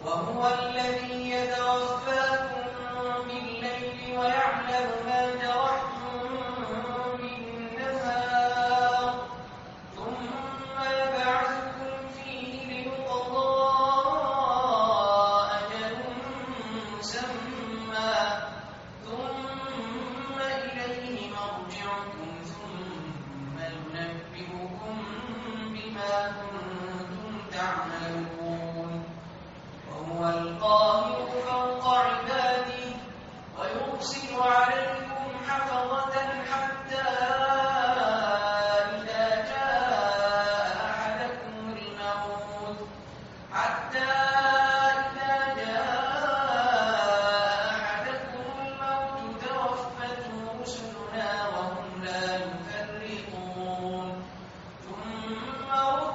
وهو الذي يتوفاكم بالليل ويعلم ما جرحتم بالنهار ثم يبعثكم فيه ليقضى أجل مسمى ثم إليه مرجعكم ثم ينبئكم بما كنتم تعملون وهو القاهر فوق عباده ويرسل عليكم حفظة حتى إذا جاء أحدكم الموت توفته رسلنا وهم لا يفرطون ثم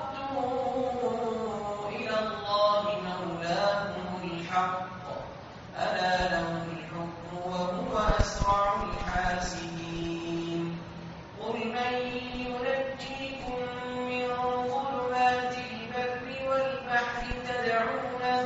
ردوا إلى الله مولاهم الحق ألا له الحكم وهو أسرع الحاسبين قل من ينجيكم من ظلمات البر والبحر تدعونه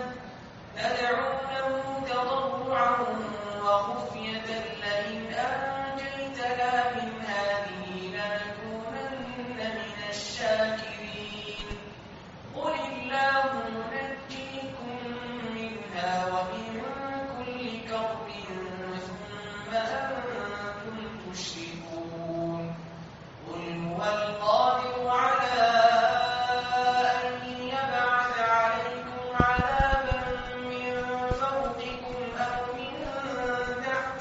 تضرعا وخفية لئن أنجيتنا من هذه لنكونن من الشاكرين قل الله ينجيكم منها ومن كل كرب ثم أنتم تشركون قل هو القادر على أن يبعث عليكم عذابا من فوقكم أو من تحت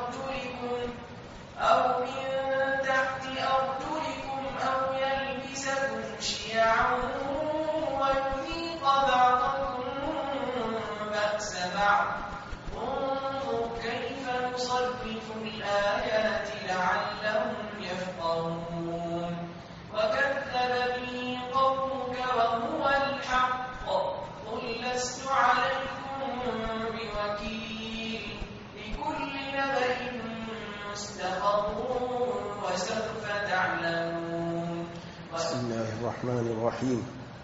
أرجلكم أو يلبسكم شيعا ويذيق بعضكم بأس بعض انظر كيف نصرف الآيات لعلهم يفقهون وكذب به قومك وهو الحق قل لست عليكم بوكيل لكل نبأ مستقر وسوف تعلمون بسم الله الرحمن الرحيم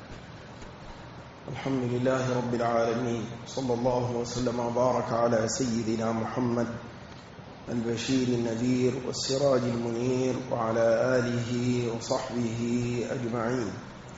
الحمد لله رب العالمين صلى الله وسلم وبارك على سيدنا محمد البشير النذير والسراج المنير وعلى آله وصحبه أجمعين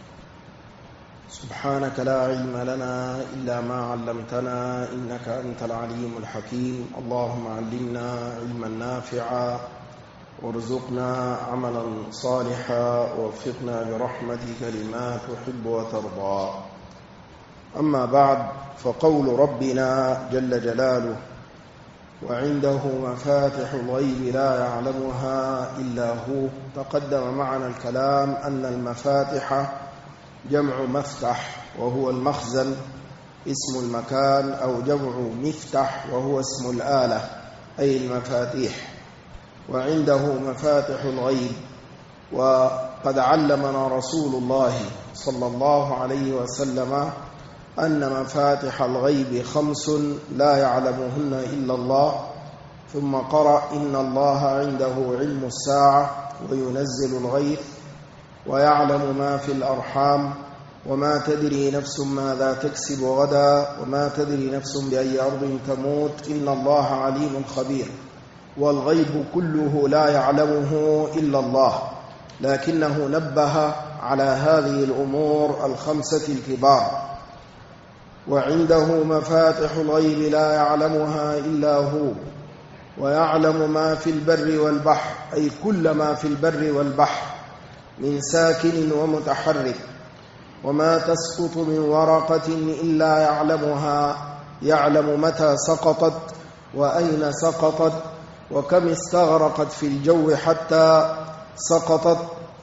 سبحانك لا علم لنا إلا ما علمتنا إنك أنت العليم الحكيم اللهم علمنا علما نافعا وارزقنا عملا صالحا ووفقنا برحمتك لما تحب وترضى أما بعد فقول ربنا جل جلاله وعنده مفاتح الغيب لا يعلمها إلا هو تقدم معنا الكلام أن المفاتح جمع مفتح وهو المخزن اسم المكان أو جمع مفتح وهو اسم الآلة أي المفاتيح وعنده مفاتح الغيب وقد علمنا رسول الله صلى الله عليه وسلم أن مفاتح الغيب 5 لا يعلمهن إلا الله ثم قرأ إن الله عنده علم الساعة وينزل الغيث ويعلم ما في الأرحام وما تدري نفس ماذا تكسب غدا وما تدري نفس بأي أرض تموت إن الله عليم خبير والغيب كله لا يعلمه إلا الله لكنه نبه على هذه الأمور 5 الكبار وعنده مفاتح الغيب لا يعلمها إلا هو ويعلم ما في البر والبحر أي كل ما في البر والبحر من ساكن ومتحرك وما تسقط من ورقة إلا يعلمها يعلم متى سقطت وأين سقطت وكم استغرقت في الجو حتى سقطت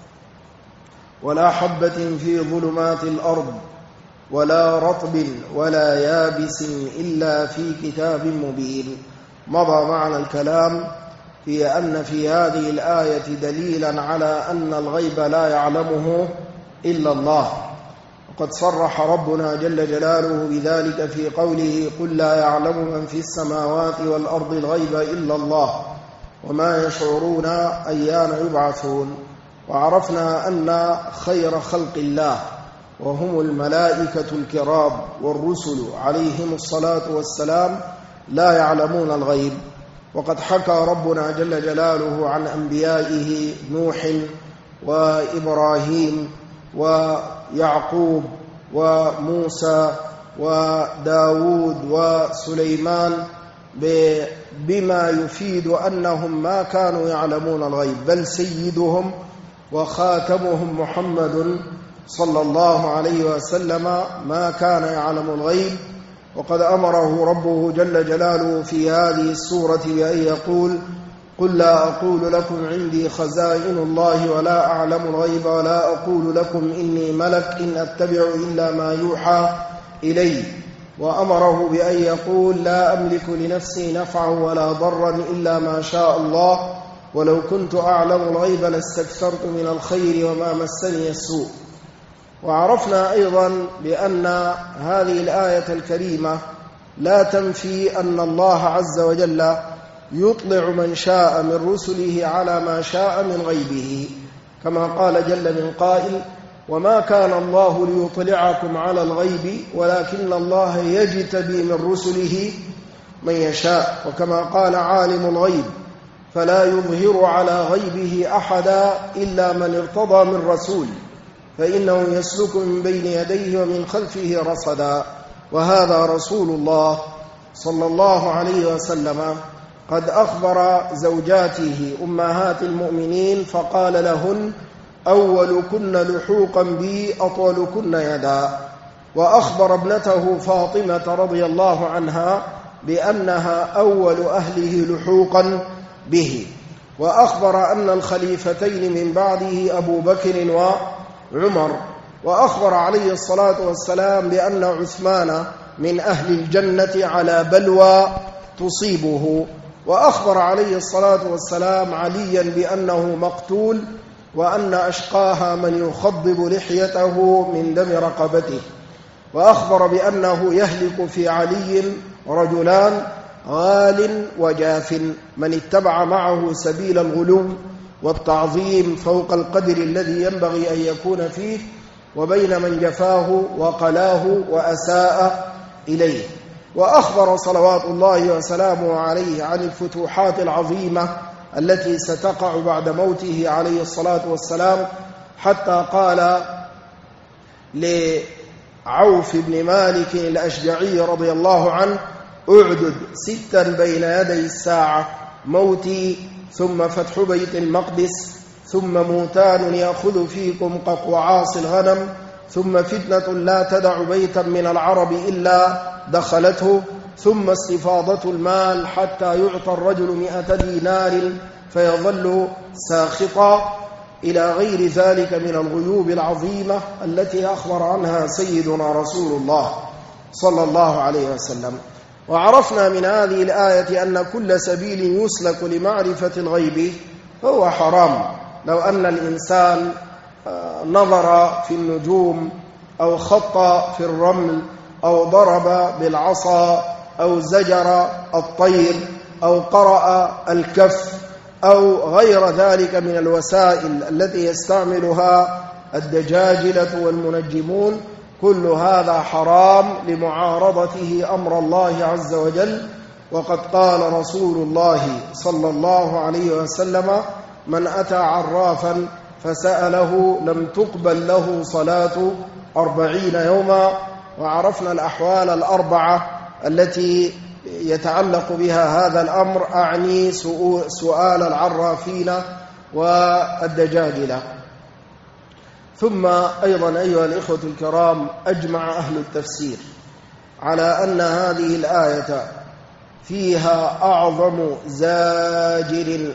ولا حبة في ظلمات الأرض ولا رطب ولا يابس إلا في كتاب مبين مضى معنا الكلام في أن في هذه الآية دليلا على أن الغيب لا يعلمه إلا الله وقد صرح ربنا جل جلاله بذلك في قوله قل لا يعلم من في السماوات والأرض الغيب إلا الله وما يشعرون أيان يبعثون وعرفنا أن خير خلق الله وهم الملائكة الكرام والرسل عليهم الصلاة والسلام لا يعلمون الغيب. وقد حكى ربنا جل جلاله عن أنبيائه نوح وإبراهيم ويعقوب وموسى وداود وسليمان بما يفيد أنهم ما كانوا يعلمون الغيب، بل سيدهم وخاتمهم محمد صلى الله عليه وسلم ما كان يعلم الغيب. وقد أمره ربه جل جلاله في هذه السورة بأن يقول: قل لا أقول لكم عندي خزائن الله ولا أعلم الغيب ولا أقول لكم إني ملك إن أتبع إلا ما يوحى إلي. وأمره بأن يقول: لا أملك لنفسي نفعا ولا ضرا إلا ما شاء الله ولو كنت أعلم الغيب لاستكثرت من الخير وما مسني السوء. وعرفنا أيضا بأن هذه الآية الكريمة لا تنفي أن الله عز وجل يطلع من شاء من رسله على ما شاء من غيبه، كما قال جل من قائل: وما كان الله ليطلعكم على الغيب ولكن الله يجتبي من رسله من يشاء. وكما قال: عالم الغيب فلا يظهر على غيبه أحدا إلا من ارتضى من رسول فإنه يسلك من بين يديه ومن خلفه رصدا. وهذا رسول الله صلى الله عليه وسلم قد أخبر زوجاته أمهات المؤمنين فقال لهن: أولكن لحوقا بي أطولكن يدا. وأخبر ابنته فاطمة رضي الله عنها بأنها أول أهله لحوقا به. وأخبر أن الخليفتين من بعده أبو بكر وعمر. وأخبر عليه الصلاة والسلام بأن عثمان من أهل الجنة على بلوى تصيبه. وأخبر عليه الصلاة والسلام عليا بأنه مقتول وأن أشقاها من يخضب لحيته من دم رقبته. وأخبر بأنه يهلك في علي رجلان: غال وجاف، من اتبع معه سبيل الغلو والتعظيم فوق القدر الذي ينبغي أن يكون فيه، وبين من جفاه وقلاه وأساء إليه. وأخبر صلوات الله وسلامه عليه عن الفتوحات العظيمة التي ستقع بعد موته عليه الصلاة والسلام، حتى قال لعوف بن مالك الأشجعي رضي الله عنه: أعدد 6 بين يدي الساعة: موتي، ثم فتح بيت المقدس، ثم موتان يأخذ فيكم قطوعاص الغنم، ثم فتنة لا تدع بيتا من العرب إلا دخلته، ثم استفاضة المال حتى يعطى الرجل 100 دينار فيظل ساخطا، إلى غير ذلك من الغيوب العظيمة التي أخبر عنها سيدنا رسول الله صلى الله عليه وسلم. وعرفنا من هذه الآية أن كل سبيل يسلك لمعرفة الغيب فهو حرام. لو أن الإنسان نظر في النجوم أو خط في الرمل أو ضرب بالعصا أو زجر الطير أو قرأ الكف أو غير ذلك من الوسائل التي يستعملها الدجاجلة والمنجمون، كل هذا حرام لمعارضته أمر الله عز وجل. وقد قال رسول الله صلى الله عليه وسلم: من أتى عرافا فسأله لم تقبل له صلاة 40 يوما. وعرفنا الأحوال الأربعة التي يتعلق بها هذا الأمر، أعني سؤال العرافين والدجاجلة. ثم أيضا أيها الإخوة الكرام، أجمع أهل التفسير على أن هذه الآية فيها أعظم زاجر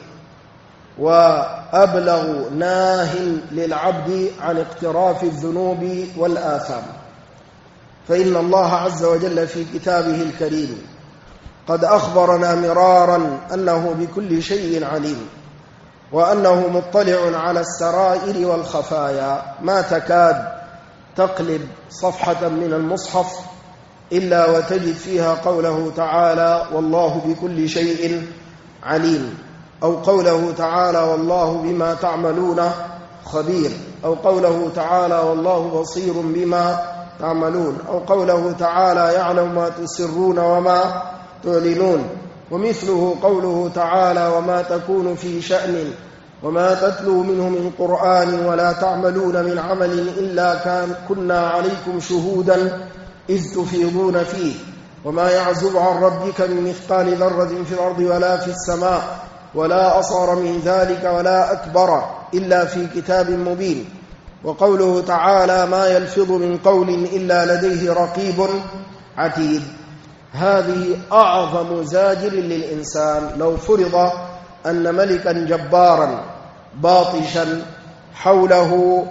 وأبلغ ناه للعبد عن اقتراف الذنوب والآثام. فإن الله عز وجل في كتابه الكريم قد أخبرنا مرارا أنه بكل شيء عليم، وأنه مطلع على السرائر والخفايا. ما تكاد تقلب صفحة من المصحف إلا وتجد فيها قوله تعالى: والله بكل شيء عليم، أو قوله تعالى: والله بما تعملون خبير. أو قوله تعالى والله بصير بما تعملون، أو قوله تعالى يعلم ما تسرون وما تعلنون، ومثله قوله تعالى وما تكون في شأن وما تتلو منه من قرآن ولا تعملون من عمل إلا كنا عليكم شهودا إذ تفيضون فيه، وما يعزب عن ربك من مثقال ذرة في الأرض ولا في السماء ولا أصغر من ذلك ولا أكبر إلا في كتاب مبين. وقوله تعالى ما يلفظ من قول إلا لديه رقيب عتيد. هذه أعظم زاجر للإنسان. لو فرض أن ملكا جبارا باطشا حوله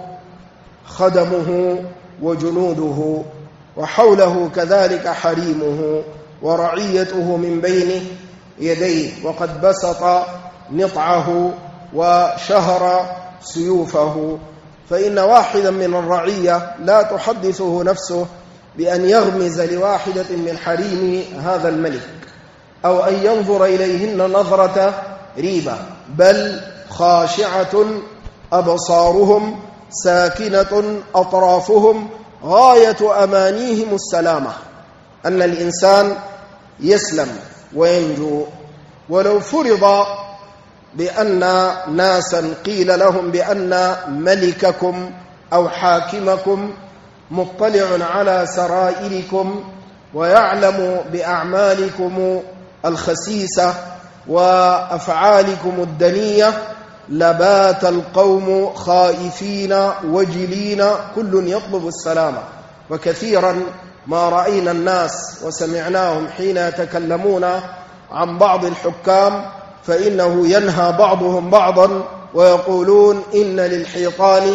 خدمه وجنوده وحوله كذلك حريمه ورعيته من بين يديه، وقد بسط نطعه وشهر سيوفه، فإن واحدا من الرعية لا تحدثه نفسه بأن يغمز لواحدة من حريم هذا الملك أو أن ينظر إليهن نظرة ريبة، بل خاشعة أبصارهم ساكنة أطرافهم غاية أمانيهم السلامة، أن الإنسان يسلم وينجو. ولو فرض بأن ناسا قيل لهم بأن ملككم أو حاكمكم مطلع على سرائركم ويعلم بأعمالكم الخسيسة وأفعالكم الدنية، لبات القوم خائفين وجلين كل يطلب السلامة. وكثيرا ما رأينا الناس وسمعناهم حين يتكلمون عن بعض الحكام فإنه ينهى بعضهم بعضا ويقولون إن للحيطان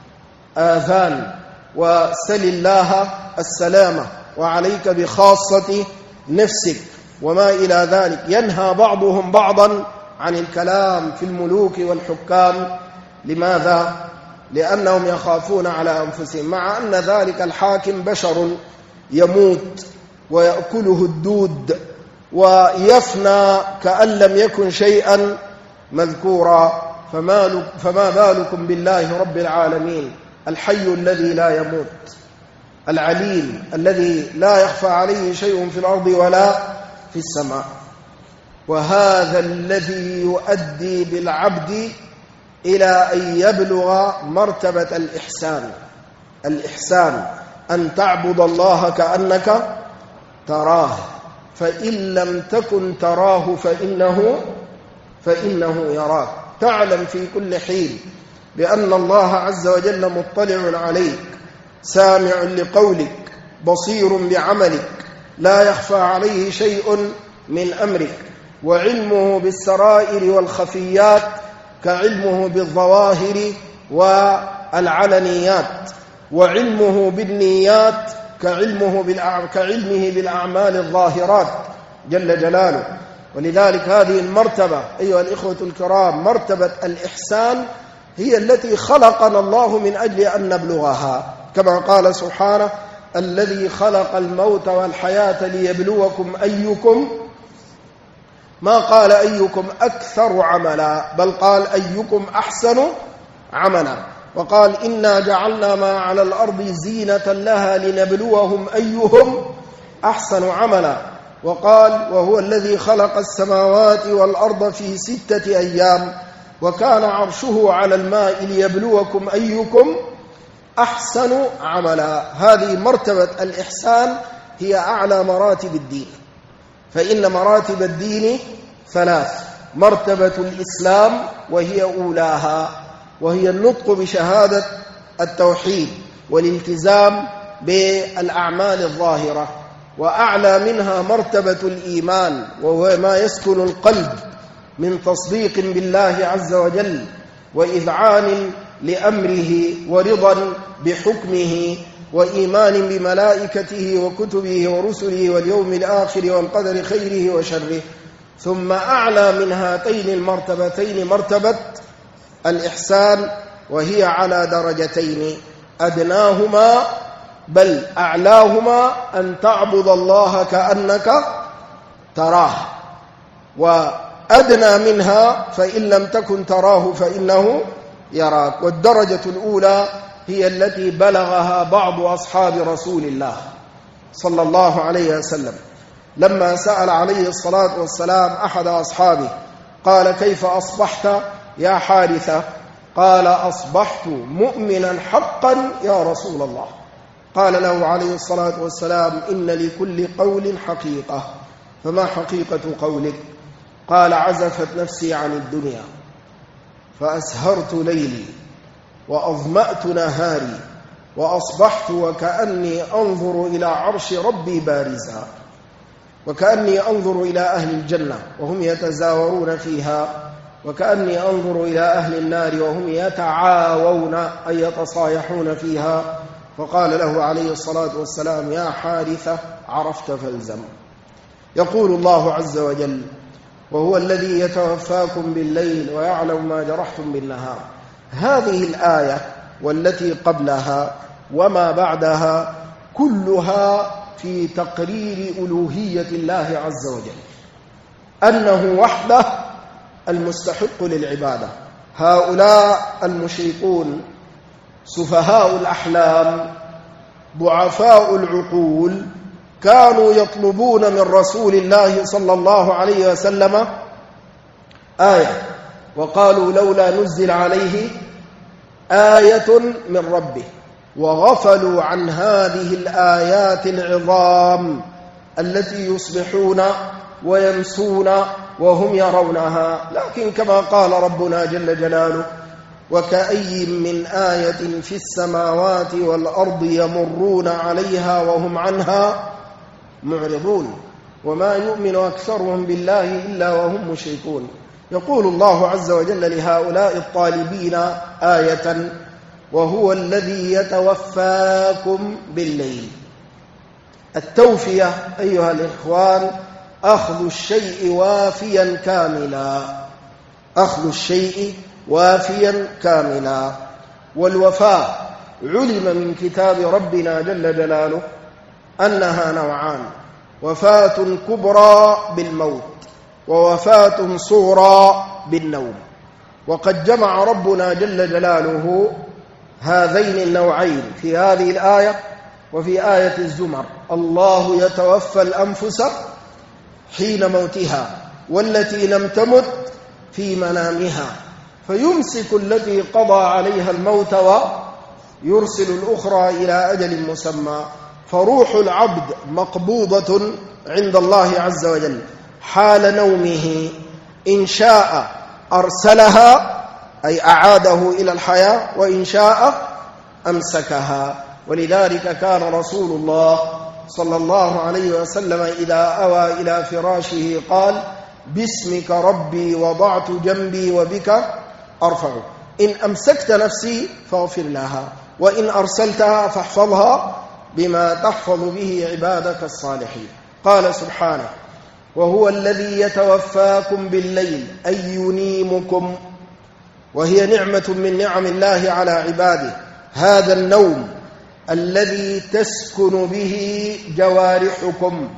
آذان وسل الله السلامة وعليك بخاصة نفسك وما إلى ذلك. ينهى بعضهم بعضا عن الكلام في الملوك والحكام. لماذا؟ لأنهم يخافون على أنفسهم، مع أن ذلك الحاكم بشر يموت ويأكله الدود ويفنى كأن لم يكن شيئا مذكورا، فما بالكم بالله رب العالمين الحي الذي لا يموت، العليم الذي لا يخفى عليه شيء في الأرض ولا في السماء. وهذا الذي يؤدي بالعبد إلى أن يبلغ مرتبة الإحسان. الإحسان أن تعبد الله كأنك تراه، فإن لم تكن تراه فإنه يراك. تعلم في كل حين بأن الله عز وجل مطلع عليك، سامع لقولك، بصير بعملك، لا يخفى عليه شيء من أمرك، وعلمه بالسرائر والخفيات كعلمه بالظواهر والعلنيات، وعلمه بالنيات كعلمه بالأعمال الظاهرات جل جلاله. ولذلك هذه المرتبة أيها الإخوة الكرام، مرتبة الإحسان، هي التي خلقنا الله من أجل أن نبلغها، كما قال سبحانه الذي خلق الموت والحياة ليبلوكم أيكم، ما قال أيكم أكثر عملا، بل قال أيكم أحسن عملا. وقال إنا جعلنا ما على الأرض زينة لها لنبلوهم أيهم أحسن عملا. وقال وهو الذي خلق السماوات والأرض في 6 أيام وكان عرشه على الماء ليبلوكم أيكم أحسن عملا. هذه مرتبة الإحسان هي أعلى مراتب الدين، فإن مراتب الدين 3: مرتبة الإسلام وهي أولاها، وهي النطق بشهادة التوحيد والالتزام بالأعمال الظاهرة، وأعلى منها مرتبة الإيمان، وهو ما يسكن القلب من تصديق بالله عز وجل وإذعان لأمره ورضا بحكمه وإيمان بملائكته وكتبه ورسله واليوم الآخر والقدر خيره وشره. ثم أعلى من هاتين المرتبتين مرتبة الإحسان، وهي على درجتين: أدناهما بل أعلاهما أن تعبد الله كأنك تراه، وأدنى منها فإن لم تكن تراه فإنه يراك. والدرجة الأولى هي التي بلغها بعض أصحاب رسول الله صلى الله عليه وسلم لما سأل عليه الصلاة والسلام أحد أصحابه قال: كيف أصبحت يا حارثة؟ قال: أصبحت مؤمنا حقا يا رسول الله. قال له عليه الصلاة والسلام: إن لكل قول حقيقة، فما حقيقة قولك؟ قال: عزفت نفسي عن الدنيا فأسهرت ليلي وأظمأت نهاري وأصبحت وكأني أنظر إلى عرش ربي بارزا، وكأني أنظر إلى أهل الجنة وهم يتزاورون فيها، وكأني أنظر إلى أهل النار وهم يتعاوون أي يتصايحون فيها. فقال له عليه الصلاة والسلام: يا حارثة، عرفت فالزم. يقول الله عز وجل: وهو الذي يتوفاكم بالليل ويعلم ما جرحتم بالنهار. هذه الآية والتي قبلها وما بعدها كلها في تقرير ألوهية الله عز وجل، أنه وحده المستحق للعبادة. هؤلاء المشركون سفهاء الأحلام ضعفاء العقول كانوا يطلبون من رسول الله صلى الله عليه وسلم آية، وقالوا: لولا نزل عليه آية من ربه، وغفلوا عن هذه الآيات العظام التي يصبحون ويمسون وهم يرونها. لكن كما قال ربنا جل جلاله: وكأي من آية في السماوات والأرض يمرون عليها وهم عنها معرضون وما يؤمن أكثرهم بالله إلا وهم مشركون. يقول الله عز وجل لهؤلاء الطالبين آية: وهو الذي يتوفاكم بالليل. التوفية أيها الإخوان أخذ الشيء وافيا كاملا، أخذ الشيء وافيا كاملا. والوفاء علم من كتاب ربنا جل جلاله أنها نوعان: وفاة كبرى بالموت، ووفاة صغرى بالنوم. وقد جمع ربنا جل جلاله هذين النوعين في هذه الآية وفي آية الزمر: الله يتوفى الأنفس حين موتها والتي لم تمت في منامها فيمسك التي قضى عليها الموت ويرسل الأخرى إلى أجل مسمى. فروح العبد مقبوضة عند الله عز وجل حال نومه، إن شاء أرسلها أي أعاده إلى الحياة، وإن شاء أمسكها. ولذلك كان رسول الله صلى الله عليه وسلم إذا أوى إلى فراشه قال: باسمك ربي وضعت جنبي وبك أرفع، إن أمسكت نفسي فاغفر لها، وإن أرسلتها فاحفظها بما تحفظ به عبادك الصالحين. قال سبحانه: وهو الذي يتوفاكم بالليل أي ينيمكم، وهي نعمة من نعم الله على عباده. هذا النوم الذي تسكن به جوارحكم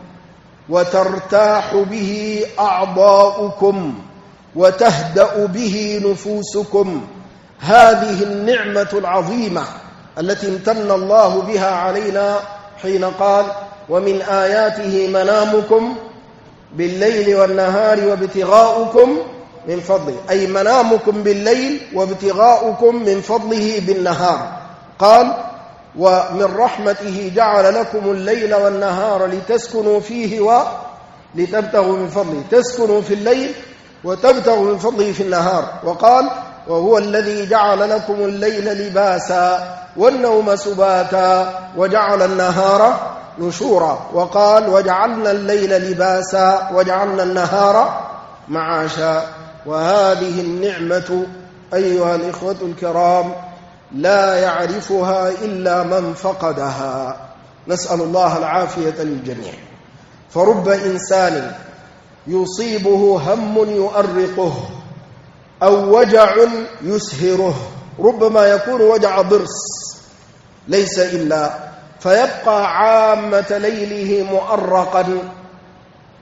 وترتاح به أعضاؤكم وتهدأ به نفوسكم، هذه النعمة العظيمة التي امتن الله بها علينا حين قال: ومن آياته منامكم بالليل والنهار وابتغاؤكم من فضله، أي منامكم بالليل وابتغاؤكم من فضله بالنهار. قال: ومن رحمته جعل لكم الليل والنهار لتسكنوا فيه ولتبتغوا من فضله، تسكنوا في الليل وتبتغوا من فضله في النهار. وقال: وهو الذي جعل لكم الليل لباسا والنوم سباتا وجعل النهار نشورا. وقال: وجعلنا الليل لباسا وجعلنا النهار معاشا. وهذه النعمة أيها الإخوة الكرام لا يعرفها إلا من فقدها، نسأل الله العافية للجميع. فرب إنسان يصيبه هم يؤرقه أو وجع يسهره، ربما يكون وجع ضرس ليس إلا، فيبقى عامة ليله مؤرقا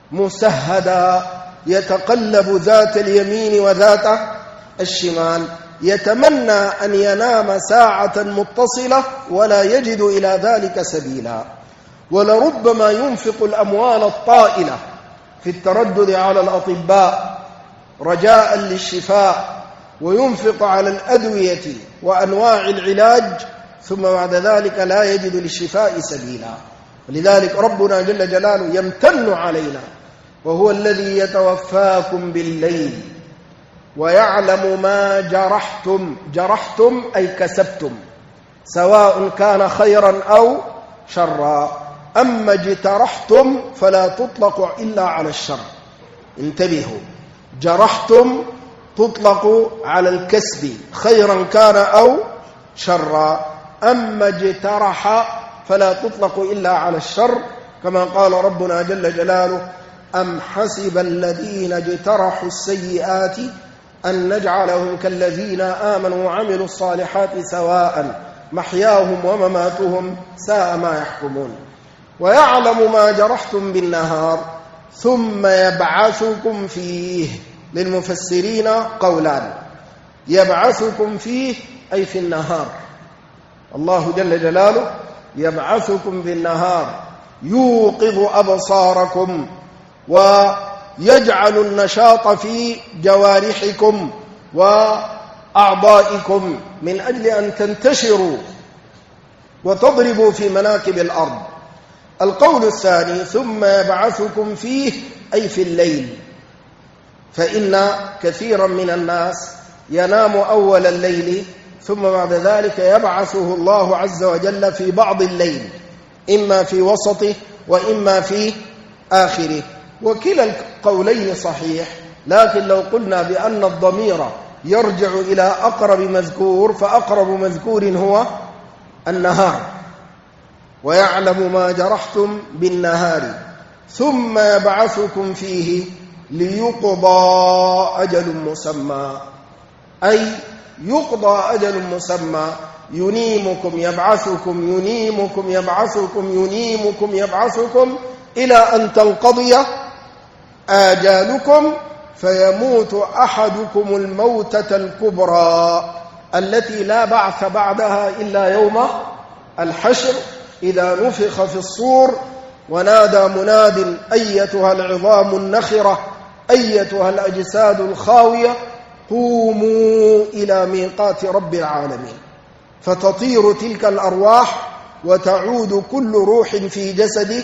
مسهدا يتقلب ذات اليمين وذات الشمال. يتمنى أن ينام ساعة متصلة ولا يجد إلى ذلك سبيلا، ولربما ينفق الأموال الطائلة في التردد على الأطباء رجاء للشفاء، وينفق على الأدوية وأنواع العلاج، ثم بعد ذلك لا يجد للشفاء سبيلا. ولذلك ربنا جل جلاله يمتن علينا، وهو الذي يتوفاكم بالليل ويعلم ما جرحتم أي كسبتم، سواء كان خيرا أو شرا. أما اجترحتم فلا تطلق إلا على الشر، انتبهوا، جرحتم تطلق على الكسب خيرا كان أو شرا، أما اجترح فلا تطلق إلا على الشر، كما قال ربنا جل جلاله: أم حسب الذين اجترحوا السيئات أن نجعلهم كالذين آمنوا وعملوا الصالحات سواء محياهم ومماتهم ساء ما يحكمون. ويعلم ما جرحتم بالنهار ثم يبعثكم فيه. للمفسرين قولان: يبعثكم فيه أي في النهار، الله جل جلاله يبعثكم بالنهار، يوقظ أبصاركم ويجعل النشاط في جوارحكم وأعضائكم من أجل أن تنتشروا وتضربوا في مناكب الأرض. القول الثاني: ثم يبعثكم فيه أي في الليل، فإن كثيرا من الناس ينام أول الليل ثم بعد ذلك يبعثه الله عز وجل في بعض الليل، إما في وسطه وإما في آخره، وكلا القولين صحيح. لكن لو قلنا بأن الضمير يرجع إلى أقرب مذكور، فأقرب مذكور هو النهار. ويعلم ما جرحتم بالنهار ثم يبعثكم فيه ليقضى أجل مسمى، أي يقضى أجل مسمى، ينيمكم يبعثكم ينيمكم يبعثكم ينيمكم يبعثكم إلى أن تنقضي آجالكم فيموت أحدكم الموتة الكبرى التي لا بعث بعدها إلا يوم الحشر، إذا نفخ في الصور ونادى مناد: أيتها العظام النخرة أيتها الأجساد الخاوية قوموا إلى ميقات رب العالمين. فتطير تلك الأرواح وتعود كل روح في جسد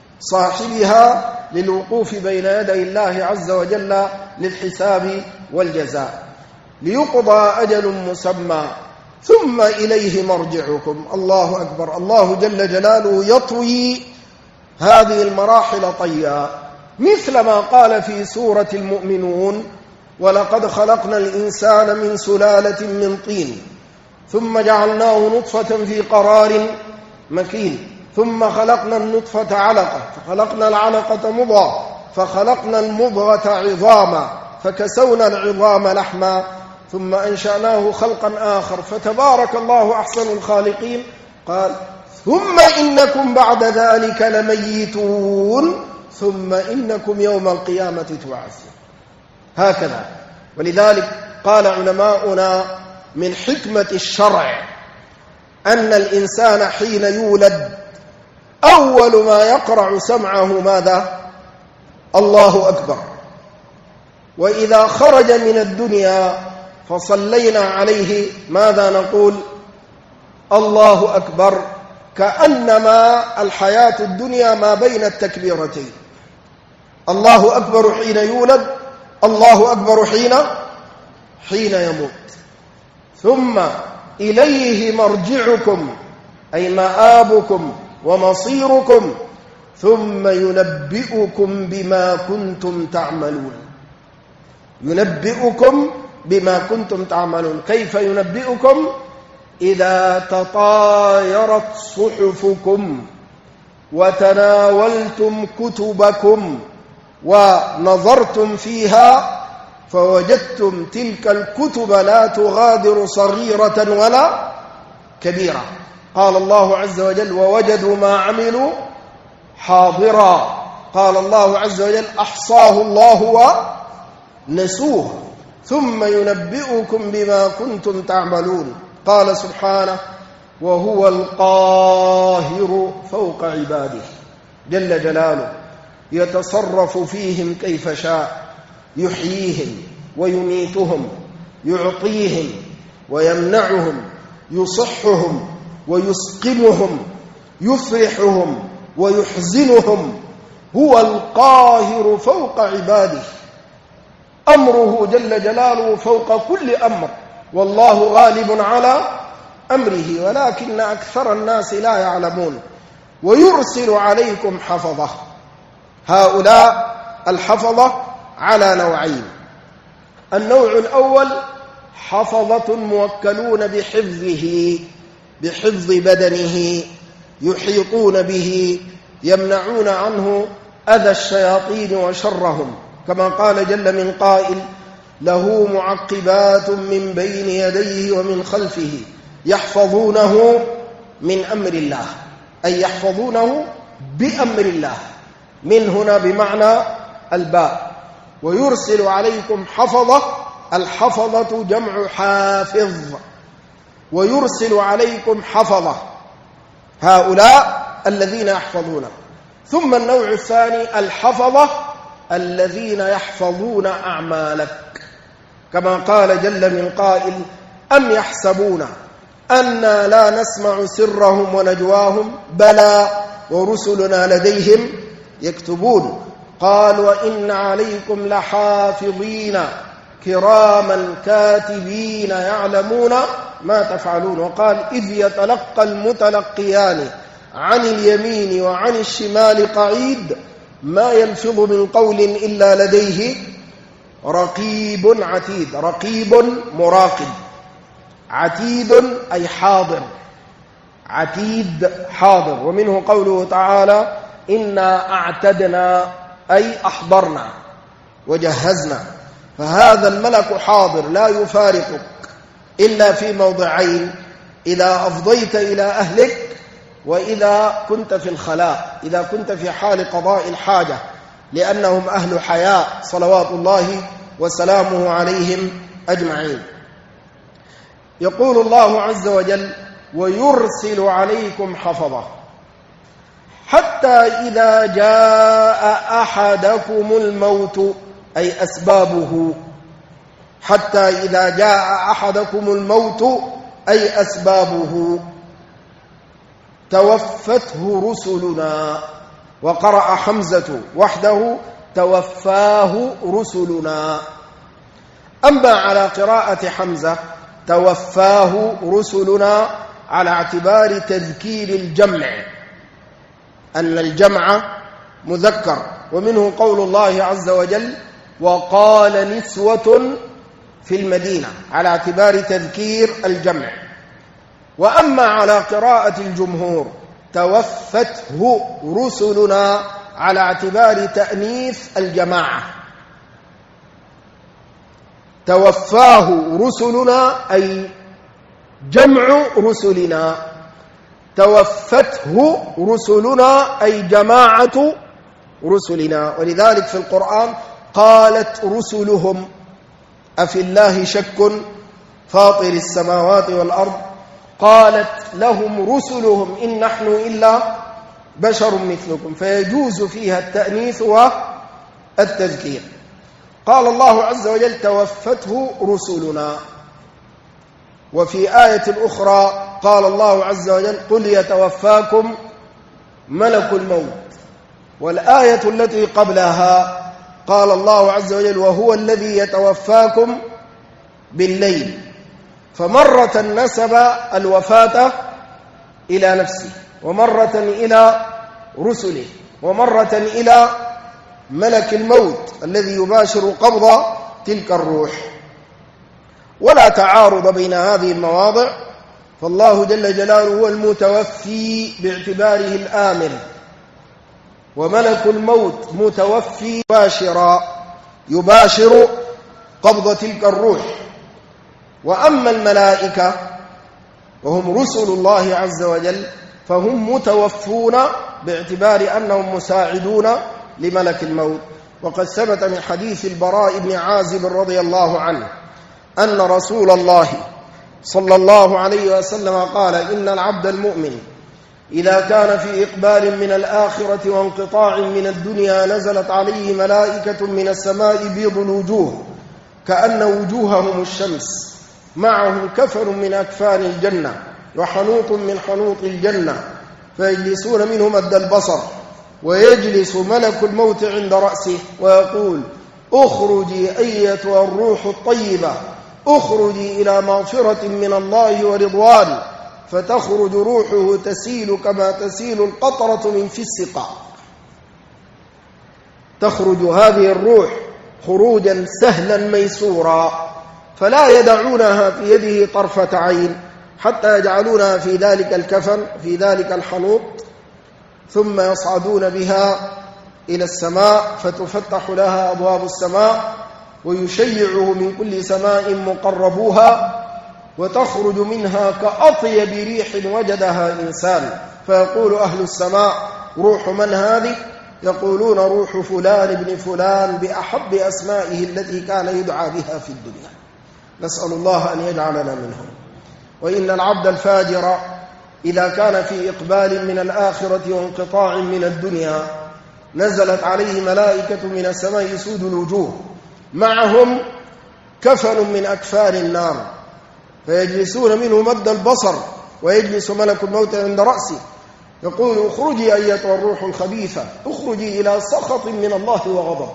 صاحبها للوقوف بين يدي الله عز وجل للحساب والجزاء. ليقضى أجل مسمى ثم إليه مرجعكم. الله أكبر. الله جل جلاله يطوي هذه المراحل طيا، مثل ما قال في سورة المؤمنون: ولقد خلقنا الإنسان من سلالة من طين ثم جعلناه نطفة في قرار مكين ثم خلقنا النطفة علقة فخلقنا العلقة مضغة فخلقنا المضغة عظاما فكسونا العظام لحما ثم أنشأناه خلقا آخر فتبارك الله أحسن الخالقين. قال: ثم إنكم بعد ذلك لميتون ثم إنكم يوم القيامة تبعثون. هكذا. ولذلك قال علماؤنا: من حكمة الشرع أن الإنسان حين يولد أول ما يقرع سمعه ماذا؟ الله أكبر. وإذا خرج من الدنيا فصلينا عليه ماذا نقول؟ الله أكبر، كأنما الحياة الدنيا ما بين التكبيرتين. الله أكبر حين يولد، الله أكبر حين يموت. ثم إليه مرجعكم أي مآبكم ومصيركم ثم ينبئكم بما كنتم تعملون. ينبئكم بما كنتم تعملون. كيف ينبئكم؟ إذا تطايرت صحفكم وتناولتم كتبكم ونظرتم فيها فوجدتم تلك الكتب لا تغادر صغيرة ولا كبيرة. قال الله عز وجل: ووجدوا ما عملوا حاضرا. قال الله عز وجل: أحصاه الله ونسوه. ثم ينبئكم بما كنتم تعملون. قال سبحانه: وهو القاهر فوق عباده جل جلاله، يتصرف فيهم كيف شاء، يحييهم ويميتهم، يعطيهم ويمنعهم، يصحهم ويسقمهم، يفرحهم ويحزنهم. هو القاهر فوق عباده، أمره جل جلاله فوق كل أمر، والله غالب على أمره ولكن أكثر الناس لا يعلمون. ويرسل عليكم حفظة. هؤلاء الحفظة على نوعين: النوع الأول حفظة موكلون بحفظ بدنه، يحيطون به، يمنعون عنه أذى الشياطين وشرهم، كما قال جل من قائل: له معقبات من بين يديه ومن خلفه يحفظونه من أمر الله، أي يحفظونه بأمر الله، من هنا بمعنى الباء. ويرسل عليكم حفظة، الحفظة جمع حافظ، ويرسل عليكم حفظة، هؤلاء الذين يحفظون. ثم النوع الثاني الحفظة الذين يحفظون أعمالك، كما قال جل من قائل: أم يحسبون أنا لا نسمع سرهم ونجواهم بلى ورسلنا لديهم يكتبون. قال: وإن عليكم لحافظين كراما كاتبين يعلمون ما تفعلون. وقال: إذ يتلقى المتلقيان عن اليمين وعن الشمال قعيد ما يلفظ من قول إلا لديه رقيب عتيد. رقيب مراقب، عتيد أي حاضر، عتيد حاضر. ومنه قوله تعالى: إنا أعتدنا أي أحضرنا وجهزنا. فهذا الملك حاضر لا يفارقك إلا في موضعين: إذا أفضيت إلى أهلك، وإذا كنت في الخلاء، إذا كنت في حال قضاء الحاجة، لأنهم أهل حياء صلوات الله وسلامه عليهم أجمعين. يقول الله عز وجل: ويرسل عليكم حفظة حتى إذا جاء أحدكم الموت، أي أسبابه، حتى إذا جاء أحدكم الموت أي أسبابه، توفته رسلنا. وقرأ حمزة وحده: توفاه رسلنا. أما على قراءة حمزة توفاه رسلنا على اعتبار تذكير الجمع، أن الجمع مذكر. ومنه قول الله عز وجل: وقال نسوة في المدينة، على اعتبار تذكير الجمع. وأما على قراءة الجمهور توفته رسلنا على اعتبار تأنيث الجماعة، توفاه رسلنا أي جمع رسلنا، توفته رسلنا أي جماعة رسلنا. ولذلك في القرآن قالت رسلهم أفي الله شك فاطر السماوات والأرض، قالت لهم رسلهم إن نحن إلا بشر مثلكم، فيجوز فيها التأنيث والتذكير. قال الله عز وجل: توفته رسلنا. وفي آية أخرى قال الله عز وجل: قل يتوفاكم ملك الموت. والآية التي قبلها قال الله عز وجل: وهو الذي يتوفاكم بالليل. فمرة نسب الوفاة إلى نفسه، ومرة إلى رسله، ومرة إلى ملك الموت الذي يباشر قبض تلك الروح. ولا تعارض بين هذه المواضع، فالله جل جلاله هو المتوفي باعتباره الآمر، وملك الموت متوفي يباشر قبض تلك الروح. وأما الملائكة وهم رسل الله عز وجل فهم متوفون باعتبار أنهم مساعدون لملك الموت. وقد ثبت من حديث البراء بن عازب رضي الله عنه أن رسول الله صلى الله عليه وسلم قال: إن العبد المؤمن إذا كان في إقبال من الآخرة وانقطاع من الدنيا نزلت عليه ملائكة من السماء بيض الوجوه كأن وجوههم الشمس، معهم كفن من أكفان الجنة وحنوط من حنوط الجنة، فيجلسون منه مد البصر، ويجلس ملك الموت عند رأسه ويقول: اخرجي أيتها الروح الطيبة، اخرجي إلى مغفرة من الله ورضوان، فتخرج روحه تسيل كما تسيل القطرة من في السقاء. تخرج هذه الروح خروجا سهلا ميسورا، فلا يدعونها في يده طرفة عين حتى يجعلونها في ذلك الكفن في ذلك الحنوط، ثم يصعدون بها إلى السماء فتفتح لها أبواب السماء، ويشيعه من كل سماء مقربوها، وتخرج منها كأطيب ريح وجدها إنسان، فيقول أهل السماء: روح من هذه؟ يقولون: روح فلان ابن فلان بأحب أسمائه التي كان يدعى بها في الدنيا. نسأل الله أن يجعلنا منهم. وإن العبد الفاجر إذا كان في إقبال من الآخرة وانقطاع من الدنيا نزلت عليه ملائكة من السماء سود الوجوه، معهم كفن من أكفان النار، فيجلسون منه مد البصر، ويجلس ملك الموت عند رأسه يقول: اخرجي أيتها الروح الخبيثة، اخرجي إلى سخط من الله وغضب،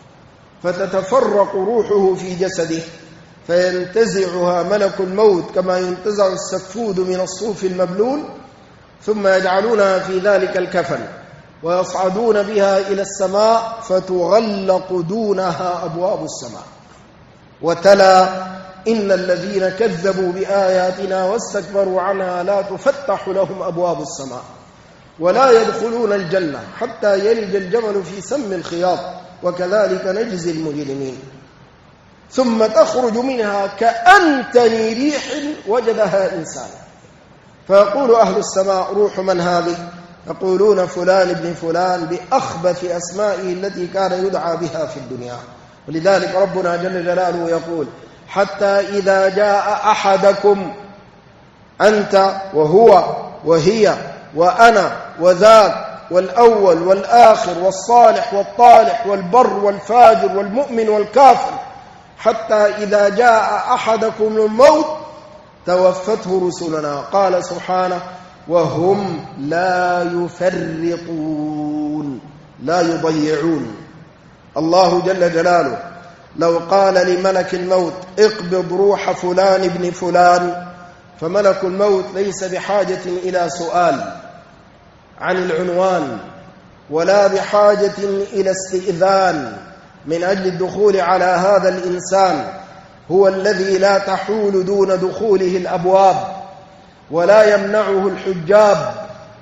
فتتفرق روحه في جسده، فينتزعها ملك الموت كما ينتزع السفود من الصوف المبلول، ثم يجعلونها في ذلك الكفن ويصعدون بها إلى السماء، فتغلق دونها أبواب السماء. وتلا: إن الذين كذبوا بآياتنا واستكبروا عنها لا تفتح لهم أبواب السماء ولا يدخلون الجنة حتى يلج الجمل في سم الخياط، وكذلك نجزي المجرمين. ثم تخرج منها كأنتن ريح وجدها إنسان، فيقول أهل السماء: روح من هذه؟ يقولون: فلان ابن فلان بأخبث أسمائه التي كان يدعى بها في الدنيا. ولذلك ربنا جل جلاله يقول: حتى إذا جاء أحدكم، أنت وهو وهي وأنا وذاك والأول والآخر والصالح والطالح والبر والفاجر والمؤمن والكافر، حتى إذا جاء أحدكم الموت توفته رسلنا، قال سبحانه: وهم لا يفرطون، لا يضيعون. الله جل جلاله لو قال لملك الموت: اقبض روح فلان ابن فلان، فملك الموت ليس بحاجة إلى سؤال عن العنوان، ولا بحاجة إلى استئذان من أجل الدخول على هذا الإنسان، هو الذي لا تحول دون دخوله الأبواب، ولا يمنعه الحجاب،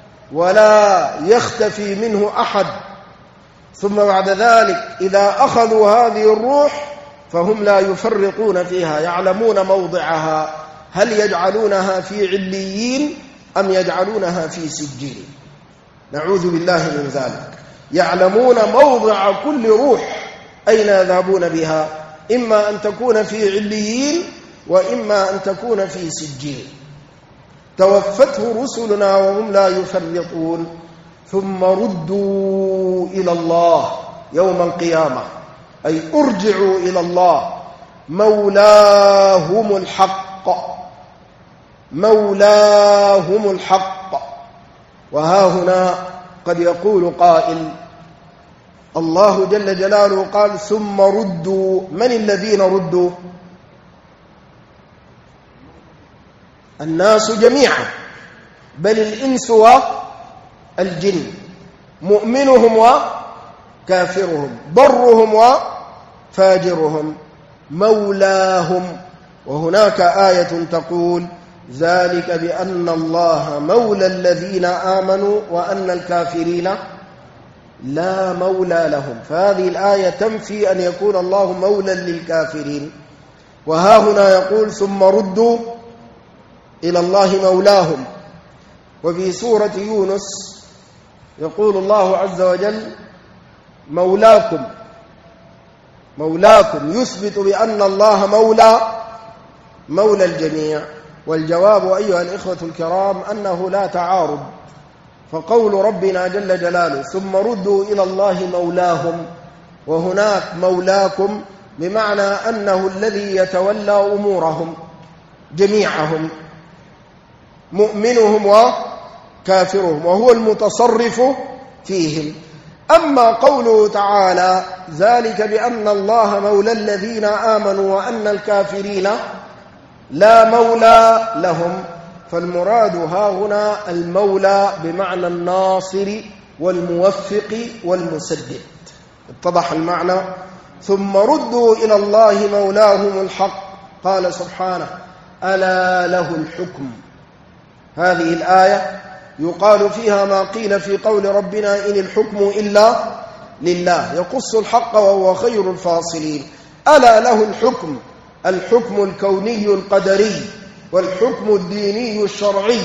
ولا يختفي منه أحد. ثم بعد ذلك إذا أخذوا هذه الروح فهم لا يفرطون فيها، يعلمون موضعها، هل يجعلونها في عليين أم يجعلونها في سجين؟ نعوذ بالله من ذلك. يعلمون موضع كل روح أين يذهبون بها، إما أن تكون في عليين وإما أن تكون في سجين. توفته رسلنا وهم لا يفرطون، ثم ردوا إلى الله يوم القيامة، أي ارجعوا إلى الله، مولاهم الحق، مولاهم الحق. وها هنا قد يقول قائل: الله جل جلاله قال: ثم ردوا. من الذين ردوا؟ الناس جميعا، بل الإنس والجن، مؤمنهم وكافرهم، برهم وفاجرهم، مولاهم. وهناك آية تقول: ذلك بأن الله مولى الذين آمنوا وأن الكافرين لا مولى لهم. فهذه الآية تنفي أن يكون الله مولى للكافرين. وها هنا يقول: ثم ردوا إلى الله مولاهم. وفي سورة يونس يقول الله عز وجل: مولاكم مولاكم يثبت بأن الله مولى الجميع. والجواب أيها الإخوة الكرام أنه لا تعارض، فقول ربنا جل جلاله ثم ردوا إلى الله مولاهم، وهناك مولاكم بمعنى أنه الذي يتولى أمورهم جميعهم، مؤمنهم وكافرهم، وهو المتصرف فيهم. أما قوله تعالى ذلك بأن الله مولى الذين آمنوا وأن الكافرين لا مولى لهم، فالمراد ها هنا المولى بمعنى الناصر والموفق والمسدد. اتضح المعنى؟ ثم ردوا إلى الله مولاهم الحق. قال سبحانه ألا له الحكم. هذه الآية يقال فيها ما قيل في قول ربنا إن الحكم إلا لله، يقص الحق وهو خير الفاصلين. ألا له الحكم، الحكم الكوني القدري والحكم الديني الشرعي،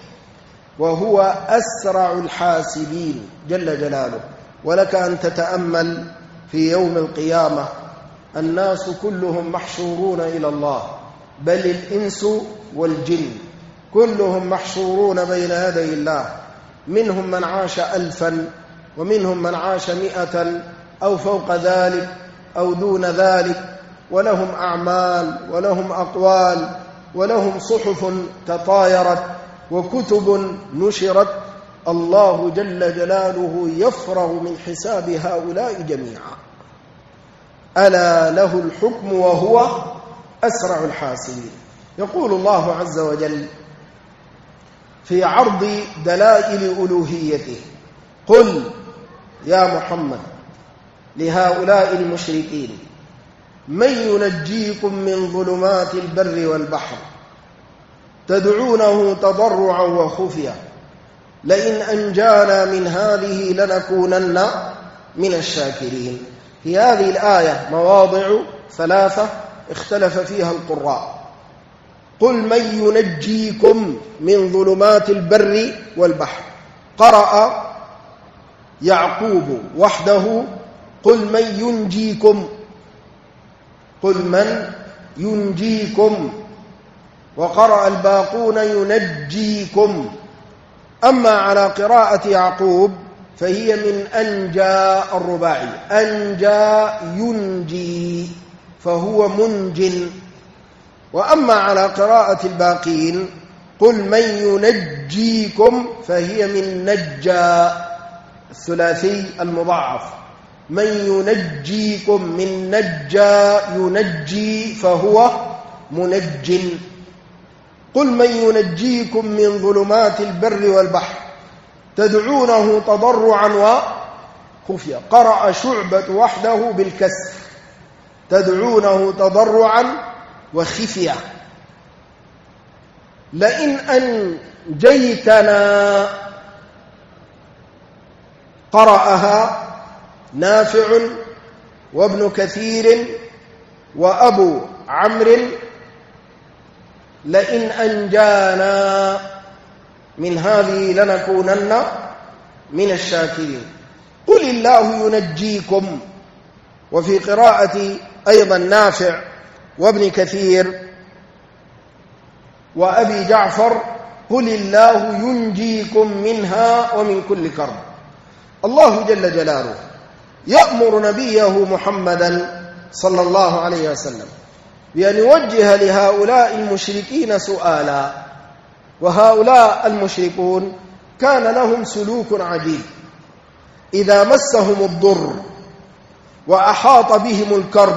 وهو أسرع الحاسبين جل جلاله. ولك أن تتأمل في يوم القيامة الناس كلهم محشورون إلى الله، بل الإنس والجن كلهم محشورون بين يدي الله، منهم من عاش 1000 ومنهم من عاش 100 أو فوق ذلك أو دون ذلك، ولهم أعمال ولهم أقوال ولهم صحف تطايرت وكتب نشرت. الله جل جلاله يفرغ من حساب هؤلاء جميعا. ألا له الحكم وهو أسرع الحاسبين. يقول الله عز وجل في عرض دلائل ألوهيته قل يا محمد لهؤلاء المشركين من ينجيكم من ظلمات البر والبحر تدعونه تضرعا وخفيا لئن أنجانا من هذه لنكونن من الشاكرين. في هذه الآية مواضع 3 اختلف فيها القراء. قل من ينجيكم من ظلمات البر والبحر، قرأ يعقوب وحده قل من ينجيكم، قل من ينجيكم، وقرأ الباقون ينجيكم. أما على قراءة يعقوب فهي من أنجى الرباعي، أنجى ينجي فهو منج. وأما على قراءة الباقين قل من ينجيكم فهي من نجى الثلاثي المضاعف، من ينجيكم من نجى ينجي فهو منج. قل من ينجيكم من ظلمات البر والبحر تدعونه تضرعا وخفيا. قرأ شعبة وحده بالكسر تدعونه تضرعا وخفيا. لئن أنجيتنا قرأها نافع وابن كثير وأبو عمرو لئن أنجانا من هذه لنكونن من الشاكرين. قل الله ينجيكم. وفي قراءة أيضا نافع وابن كثير وأبي جعفر قل الله ينجيكم منها ومن كل كرب. الله جل جلاله يأمر نبيه محمدا صلى الله عليه وسلم بأن يوجه لهؤلاء المشركين سؤالا. وهؤلاء المشركون كان لهم سلوك عجيب، إذا مسهم الضر وأحاط بهم الكرب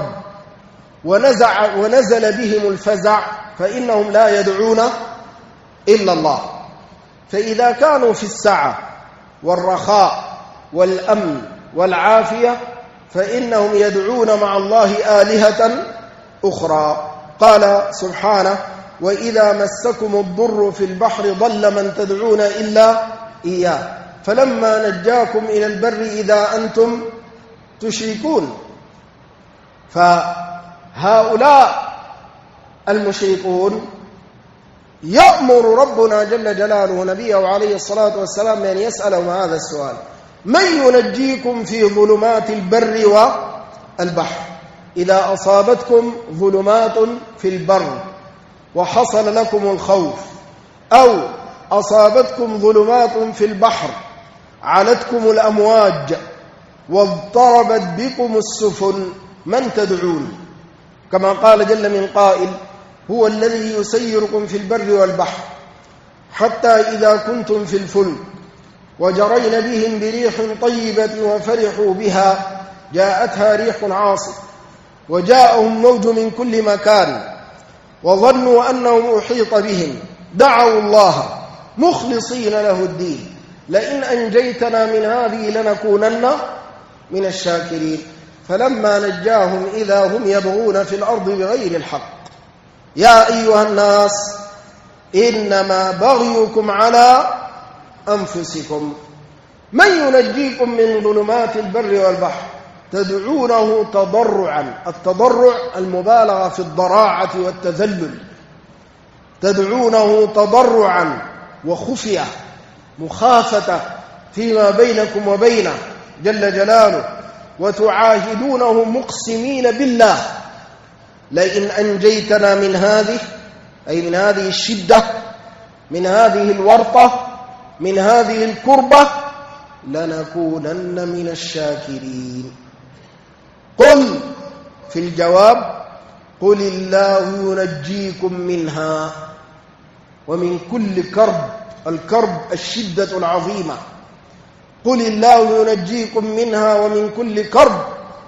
ونزل بهم الفزع فإنهم لا يدعون إلا الله. فإذا كانوا في السعة والرخاء والأمن والعافية فإنهم يدعون مع الله آلهة أخرى. قال سبحانه وإذا مسكم الضر في البحر ضل من تدعون إلا إياه فلما نجاكم إلى البر إذا أنتم تشركون. فهؤلاء المشركون يأمر ربنا جل جلاله نبيه عليه الصلاة والسلام أن يسألهم هذا السؤال: من ينجيكم في ظلمات البر والبحر؟ إذا أصابتكم ظلمات في البر وحصل لكم الخوف، أو أصابتكم ظلمات في البحر علتكم الأمواج واضطربت بكم السفن، من تدعون؟ كما قال جل من قائل: هو الذي يسيركم في البر والبحر حتى إذا كنتم في الفلك وجرين بهم بريح طيبة وفرحوا بها جاءتها ريح عاصف وجاءهم موج من كل مكان وظنوا أنهم أحيط بهم دعوا الله مخلصين له الدين لئن أنجيتنا من هذه لنكونن من الشاكرين، فلما نجاهم إذا هم يبغون في الأرض بغير الحق. يا أيها الناس إنما بغيكم على أنفسكم. من ينجيكم من ظلمات البر والبحر؟ تدعونه تضرعا، التضرع المبالغة في الضراعة والتذلل، تدعونه تضرعا وخفية مخافة فيما بينكم وبينه جل جلاله، وتعاهدونه مقسمين بالله: لئن أنجيتنا من هذه، أي من هذه الشدة، من هذه الورطة، من هذه الكربة، لنكونن من الشاكرين. قل في الجواب: قل الله ينجيكم منها ومن كل كرب، الكرب الشدة العظيمة. قل الله ينجيكم منها ومن كل كرب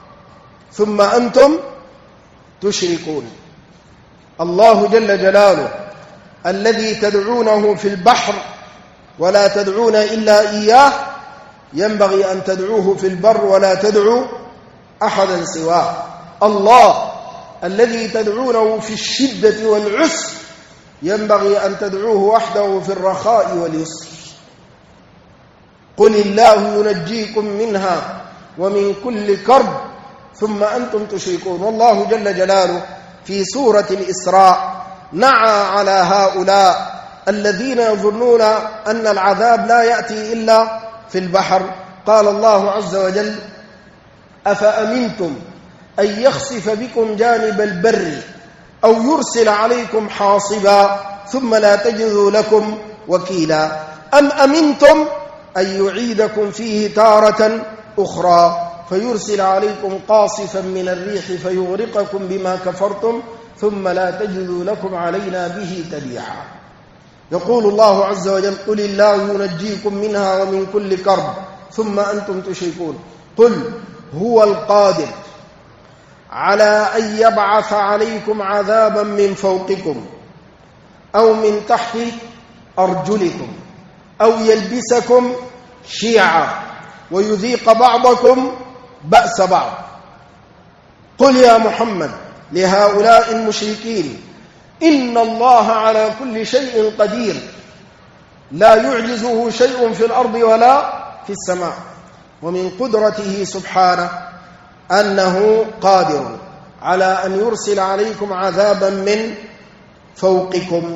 ثم أنتم تشركون. الله جل جلاله الذي تدعونه في البحر ولا تدعون إلا إياه، ينبغي أن تدعوه في البر ولا تدعو أحدا سواه. الله الذي تدعونه في الشدة والعسر، ينبغي أن تدعوه وحده في الرخاء واليسر. قل الله ينجيكم منها ومن كل كرب ثم أنتم تشركون. والله جل جلاله في سورة الإسراء نعى على هؤلاء الذين يظنون أن العذاب لا يأتي إلا في البحر. قال الله عز وجل: أفأمنتم أن يخسف بكم جانب البر أو يرسل عليكم حاصبا ثم لا تجدوا لكم وكيلا، أم أمنتم أن يعيدكم فيه تارة أخرى فيرسل عليكم قاصفا من الريح فيغرقكم بما كفرتم ثم لا تجدوا لكم علينا به تبيعا. يقول الله عز وجل: قل الله ينجيكم منها ومن كل كرب ثم أنتم تشركون. قل هو القادر على أن يبعث عليكم عذابا من فوقكم أو من تحت أرجلكم أو يلبسكم شيعا ويذيق بعضكم بأس بعض. قل يا محمد لهؤلاء المشركين: إن الله على كل شيء قدير، لا يعجزه شيء في الأرض ولا في السماء، ومن قدرته سبحانه أنه قادر على أن يرسل عليكم عذابا من فوقكم،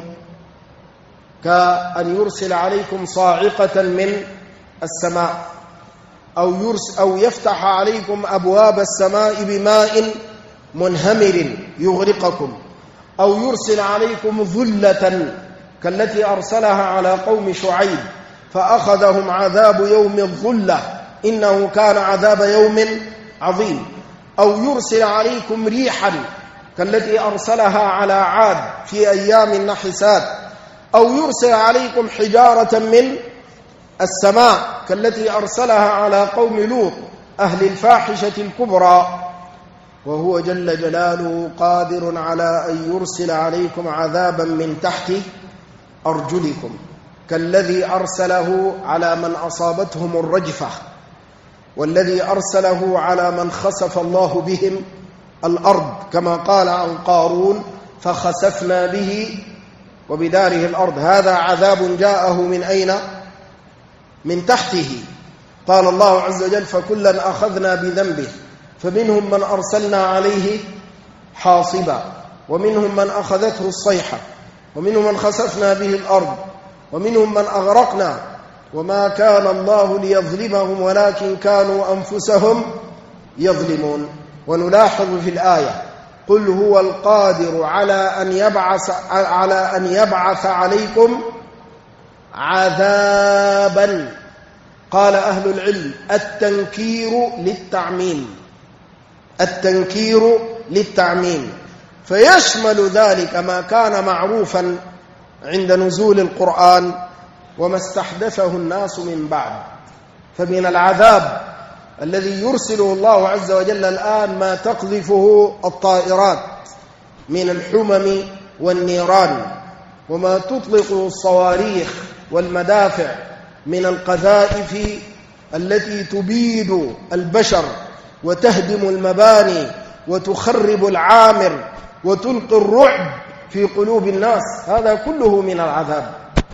كأن يرسل عليكم صاعقة من السماء، أو يفتح عليكم أبواب السماء بماء منهمر يغرقكم، أو يرسل عليكم ظلة كالتي أرسلها على قوم شعيب فأخذهم عذاب يوم الظلة إنه كان عذاب يوم عظيم، أو يرسل عليكم ريحا كالتي أرسلها على عاد في أيام النحسات، أو يرسل عليكم حجارة من السماء كالتي أرسلها على قوم لوط أهل الفاحشة الكبرى. وهو جل جلاله قادر على أن يرسل عليكم عذابا من تحت أرجلكم كالذي أرسله على من أصابتهم الرجفة، والذي أرسله على من خسف الله بهم الأرض، كما قال عن قارون: فخسفنا به وبداره الأرض. هذا عذاب جاءه من أين؟ من تحته. قال الله عز وجل: فكلا أخذنا بذنبه فمنهم من أرسلنا عليه حاصبا ومنهم من أخذته الصيحة ومنهم من خسفنا به الأرض ومنهم من أغرقنا وما كان الله ليظلمهم ولكن كانوا أنفسهم يظلمون. ونلاحظ في الآية قل هو القادر على أن يبعث عليكم عذابا. قال أهل العلم التنكير للتعميم، فيشمل ذلك ما كان معروفا عند نزول القرآن وما استحدثه الناس من بعد. فمن العذاب الذي يرسله الله عز وجل الآن ما تقذفه الطائرات من الحمم والنيران، وما تطلق الصواريخ والمدافع من القذائف التي تبيد البشر وتهدم المباني وتخرب العامر وتلقي الرعب في قلوب الناس. هذا كله من العذاب،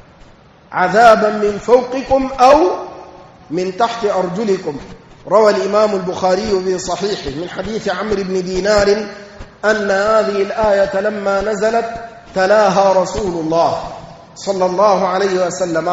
عذابا من فوقكم أو من تحت أرجلكم. روى الإمام البخاري في صحيحه من حديث عمرو بن دينار أن هذه الآية لما نزلت تلاها رسول الله صلى الله عليه وسلم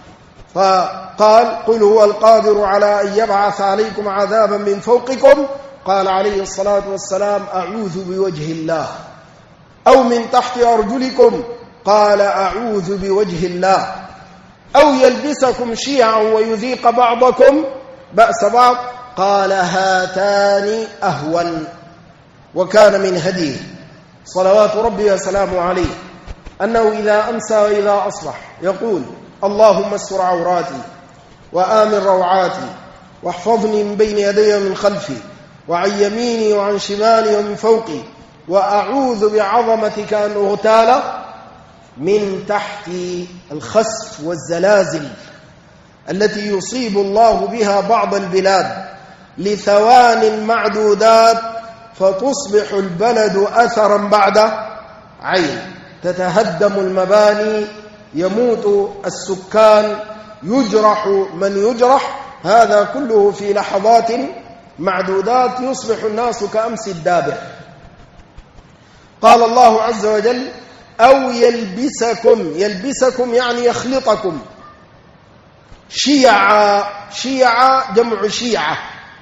فقال قل هو القادر على أن يبعث عليكم عذابا من فوقكم، قال عليه الصلاة والسلام أعوذ بوجه الله، أو من تحت أرجلكم، قال أعوذ بوجه الله، أو يلبسكم شيعا ويذيق بعضكم بأس بعض، قال هاتان أهون. وكان من هديه صلوات ربي وسلامه عليه أنه إذا أمسى وإذا أصبح يقول اللهم استر عوراتي وآمن روعاتي واحفظني من بين يدي ومن خلفي وعن يميني وعن شمالي ومن فوقي، وأعوذ بعظمتك أن أغتال من تحت الخسف والزلازل التي يصيب الله بها بعض البلاد لثوان معدودات فتصبح البلد أثرا بعد عين، تتهدم المباني، يموت السكان، يجرح من يجرح، هذا كله في لحظات معدودات يصبح الناس كأمس الدابر. قال الله عز وجل أو يلبسكم يعني يخلطكم شيعا جمع شيعة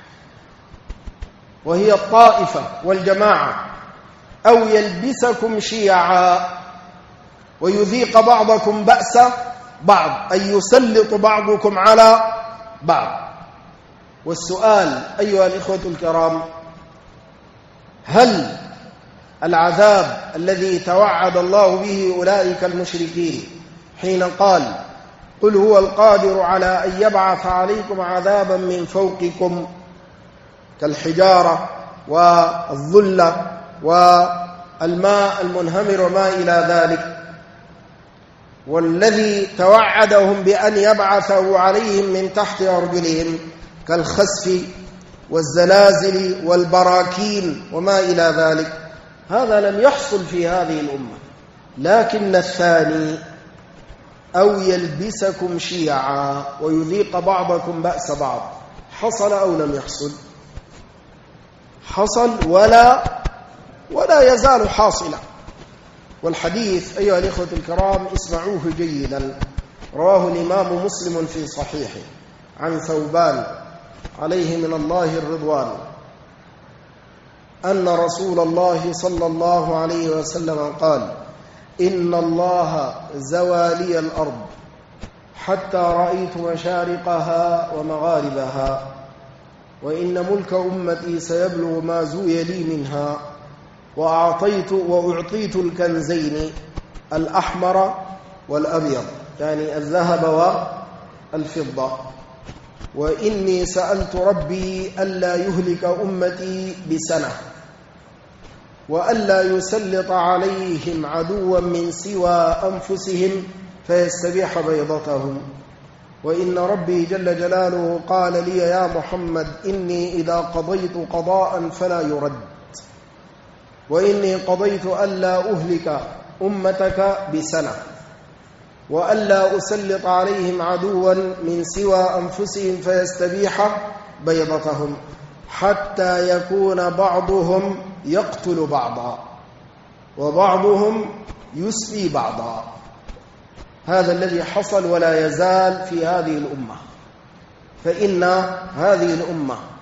وهي الطائفة والجماعة، أو يلبسكم شيعا ويذيق بعضكم بأس بعض، أي يسلط بعضكم على بعض. والسؤال أيها الإخوة الكرام، هل العذاب الذي توعد الله به أولئك المشركين حين قال قل هو القادر على أن يبعث عليكم عذابا من فوقكم كالحجارة والظلة والماء المنهمر وما إلى ذلك، والذي توعدهم بأن يبعثه عليهم من تحت أرجلهم كالخسف والزلازل والبراكين وما إلى ذلك، هذا لم يحصل في هذه الأمة. لكن الثاني أو يلبسكم شيعا ويذيق بعضكم بأس بعض حصل أو لم يحصل؟ حصل ولا يزال حاصلا. والحديث أيها الإخوة الكرام اسمعوه جيدا، رواه الإمام مسلم في صحيحه عن ثوبان عليه من الله الرضوان أن رسول الله صلى الله عليه وسلم قال إن الله زوى لي الأرض حتى رأيت مشارقها ومغاربها، وإن ملك أمتي سيبلغ ما زوي لي منها، وأعطيت الكنزين الأحمر والأبيض يعني الذهب والفضة، وإني سألت ربي ألا يهلك أمتي بسنة وألا يسلط عليهم عدوا من سوى أنفسهم فيستبيح بيضتهم، وإن ربي جل جلاله قال لي يا محمد إني إذا قضيت قضاء فلا يرد، وإني قضيت ألا أهلك أمتك بسنة وألا أسلط عليهم عدوا من سوى أنفسهم فيستبيح بيضتهم حتى يكون بعضهم يقتل بعضا وبعضهم يسبي بعضا. هذا الذي حصل ولا يزال في هذه الأمة. فإن هذه الأمة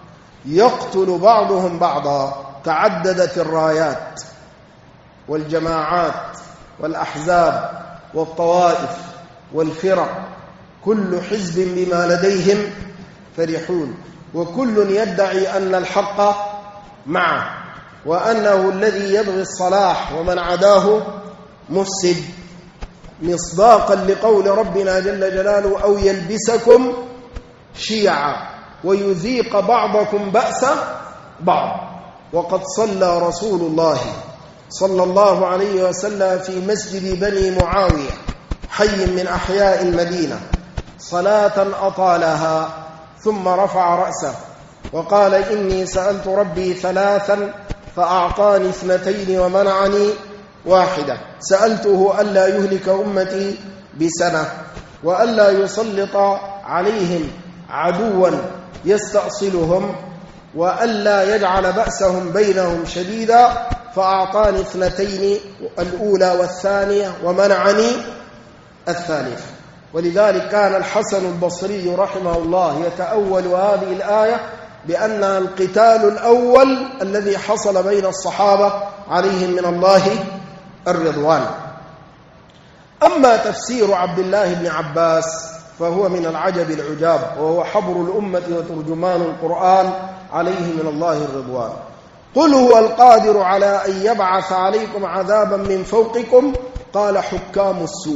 يقتل بعضهم بعضا. تعددت الرايات والجماعات والأحزاب والطوائف والفرق، كل حزب بما لديهم فرحون، وكل يدعي أن الحق معه وأنه الذي يبغي الصلاح ومن عداه مفسد، مصداقا لقول ربنا جل جلاله: أو يلبسكم شيعا ويذيق بعضكم بأس بعض. وقد صلى رسول الله صلى الله عليه وسلم في مسجد بني معاوية حي من أحياء المدينة صلاة أطالها، ثم رفع رأسه وقال: إني سألت ربي ثلاثا فأعطاني 2 ومنعني 1. سألته ألا يهلك أمتي بسنة، وألا يسلط عليهم عدوا يستأصلهم، وألا يجعل بأسهم بينهم شديدا، فأعطاني 2 الأولى والثانية ومنعني 3. ولذلك كان الحسن البصري رحمه الله يتأول هذه الآية بأن القتال الأول الذي حصل بين الصحابة عليهم من الله الرضوان. أما تفسير عبد الله بن عباس فهو من العجب العجاب، وهو حبر الأمة وترجمان القرآن عليه من الله الرضوان. قل هو القادر على أن يبعث عليكم عذابا من فوقكم، قال: حكام السوء،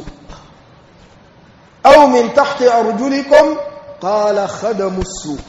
أو من تحت أرجلكم، قال: خدم السوء.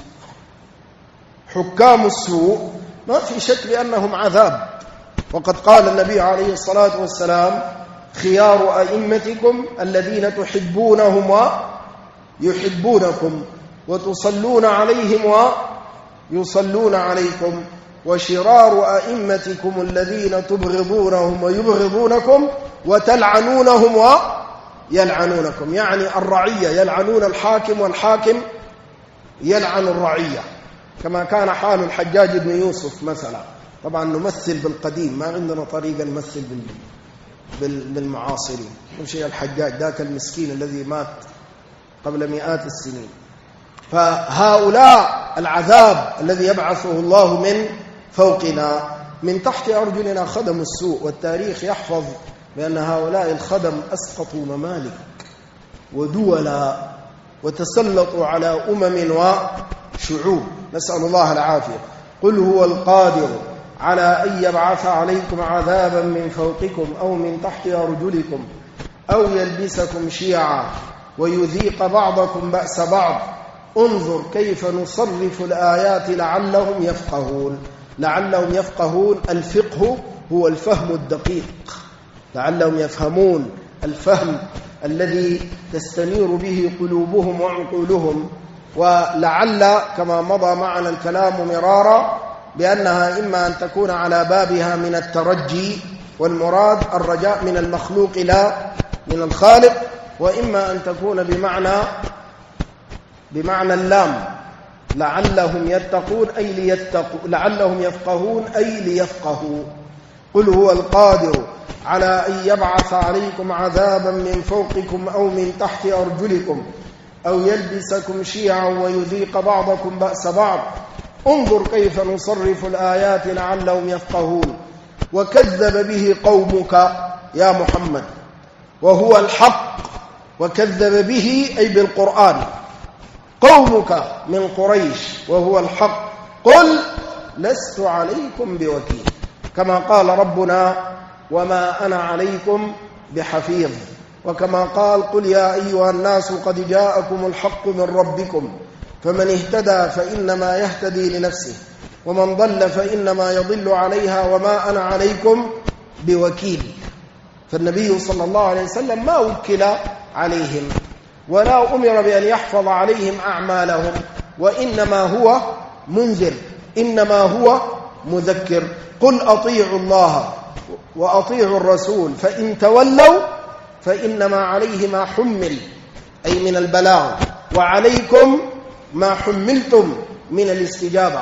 حكام السوء ما في شك بأنهم عذاب، وقد قال النبي عليه الصلاة والسلام: خيار أئمتكم الذين تحبونهم ويحبونكم، وتصلون عليهم ويصلون عليكم، وشرار أئمتكم الذين تبغضونهم ويبغضونكم، وتلعنونهم ويلعنونكم. يعني الرعية يلعنون الحاكم، والحاكم يلعن الرعية، كما كان حال الحجاج بن يوسف مثلا. طبعا نمثل بالقديم، ما عندنا طريقة نمثل بالمعاصرين. مش الحجاج ذاك المسكين الذي مات قبل مئات السنين. فهؤلاء العذاب الذي يبعثه الله من فوقنا، من تحت أرجلنا خدم السوء. والتاريخ يحفظ بأن هؤلاء الخدم أسقطوا ممالك ودولا وتسلطوا على وشعوب، نسأل الله العافية. قل هو القادر على أن يبعث عليكم عذابا من فوقكم أو من تحت أرجلكم أو يلبسكم شيعا ويذيق بعضكم بأس بعض. انظر كيف نصرف الآيات لعلهم يفقهون. لعلهم يفقهون، الفقه هو الفهم الدقيق، لعلهم يفهمون الفهم الذي تستنير به قلوبهم وعقولهم. ولعل كما مضى معنا الكلام مرارا بأنها إما أن تكون على بابها من الترجي، والمراد الرجاء من المخلوق لا من الخالق، وإما أن تكون بمعنى اللام، لعلهم يتقون أي ليتقوا، لعلهم يفقهون أي ليفقهوا. قل هو القادر على أن يبعث عليكم عذابا من فوقكم أو من تحت أرجلكم أو يلبسكم شيعا ويذيق بعضكم بأس بعض. انظر كيف نصرف الآيات لعلهم يفقهون. وكذب به قومك يا محمد، وهو الحق. وكذب به أي بالقرآن، قومك من قريش وهو الحق. قل لست عليكم بوكيل، كما قال ربنا: وما أنا عليكم بحفيظ. وكما قال: قل يا أيها الناس قد جاءكم الحق من ربكم، فمن اهتدى فإنما يهتدي لنفسه، ومن ضل فإنما يضل عليها، وما أنا عليكم بوكيل. فالنبي صلى الله عليه وسلم ما وكل عليهم، ولا أمر بأن يحفظ عليهم أعمالهم، وإنما هو منذر، إنما هو مذكر. قل أطيعوا الله وأطيعوا الرسول، فإن تولوا فإنما عليه ما حمل أي من البلاغ، وعليكم ما حملتم من الاستجابة.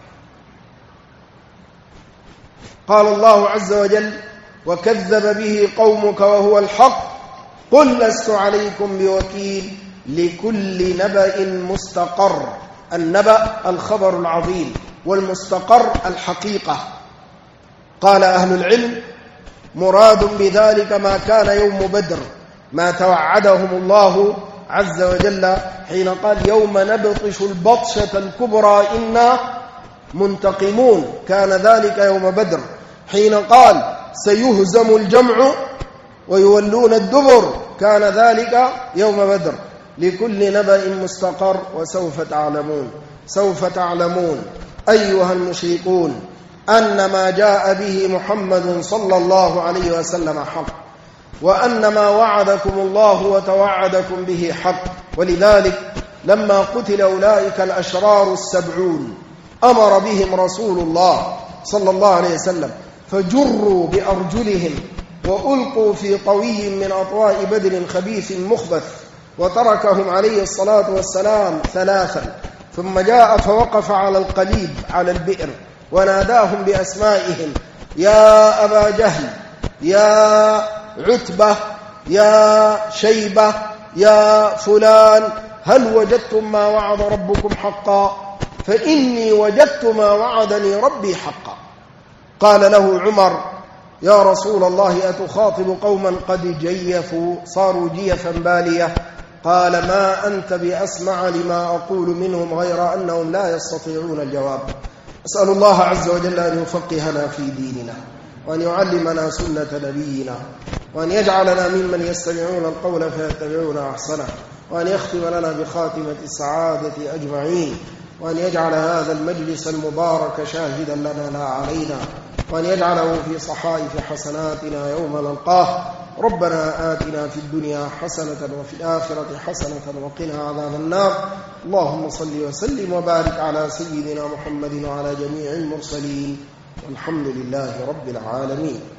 قال الله عز وجل: وكذب به قومك وهو الحق. قل لست عليكم بوكيل، لكل نبأ مستقر. النبأ الخبر العظيم، والمستقر الحقيقة. قال أهل العلم: مراد بذلك ما كان يوم بدر، ما توعدهم الله عز وجل حين قال: يوم نبطش البطشة الكبرى إنا منتقمون، كان ذلك يوم بدر. حين قال: سيهزم الجمع ويولون الدبر، كان ذلك يوم بدر. لكل نبأ مستقر، وسوف تعلمون. سوف تعلمون أيها المشركون أن ما جاء به محمد صلى الله عليه وسلم حق، وأن ما وعدكم الله وتوعدكم به حق. ولذلك لما قتل أولئك الأشرار 70 أمر بهم رسول الله صلى الله عليه وسلم فجروا بأرجلهم وألقوا في طوي من أطواء بدر خبيث مخبث، وتركهم عليه الصلاة والسلام 3. ثم جاء فوقف على القليب على البئر وناداهم بأسمائهم: يا أبا جهل، يا عتبة، يا شيبة، يا فلان، هل وجدتم ما وعد ربكم حقا؟ فإني وجدت ما وعدني ربي حقا. قال له عمر: يا رسول الله أتخاطب قوما قد جيفوا، صاروا جيفا بالية؟ قال: ما أنت بأسمع لما أقول منهم، غير أنهم لا يستطيعون الجواب. أسأل الله عز وجل أن يفقهنا في ديننا، وأن يعلمنا سنة نبينا، وأن يجعلنا ممن يستمعون القول فيتبعون أحسنه، وأن يختم لنا بخاتمة السعادة أجمعين، وأن يجعل هذا المجلس المبارك شاهدا لنا لا علينا، وأن يجعله في صحائف حسناتنا يوم نلقاه. ربنا آتنا في الدنيا حسنة وفي الآخرة حسنة وقنا عذاب النار. اللهم صل وسلم وبارك على سيدنا محمد وعلى جميع المرسلين، والحمد لله رب العالمين.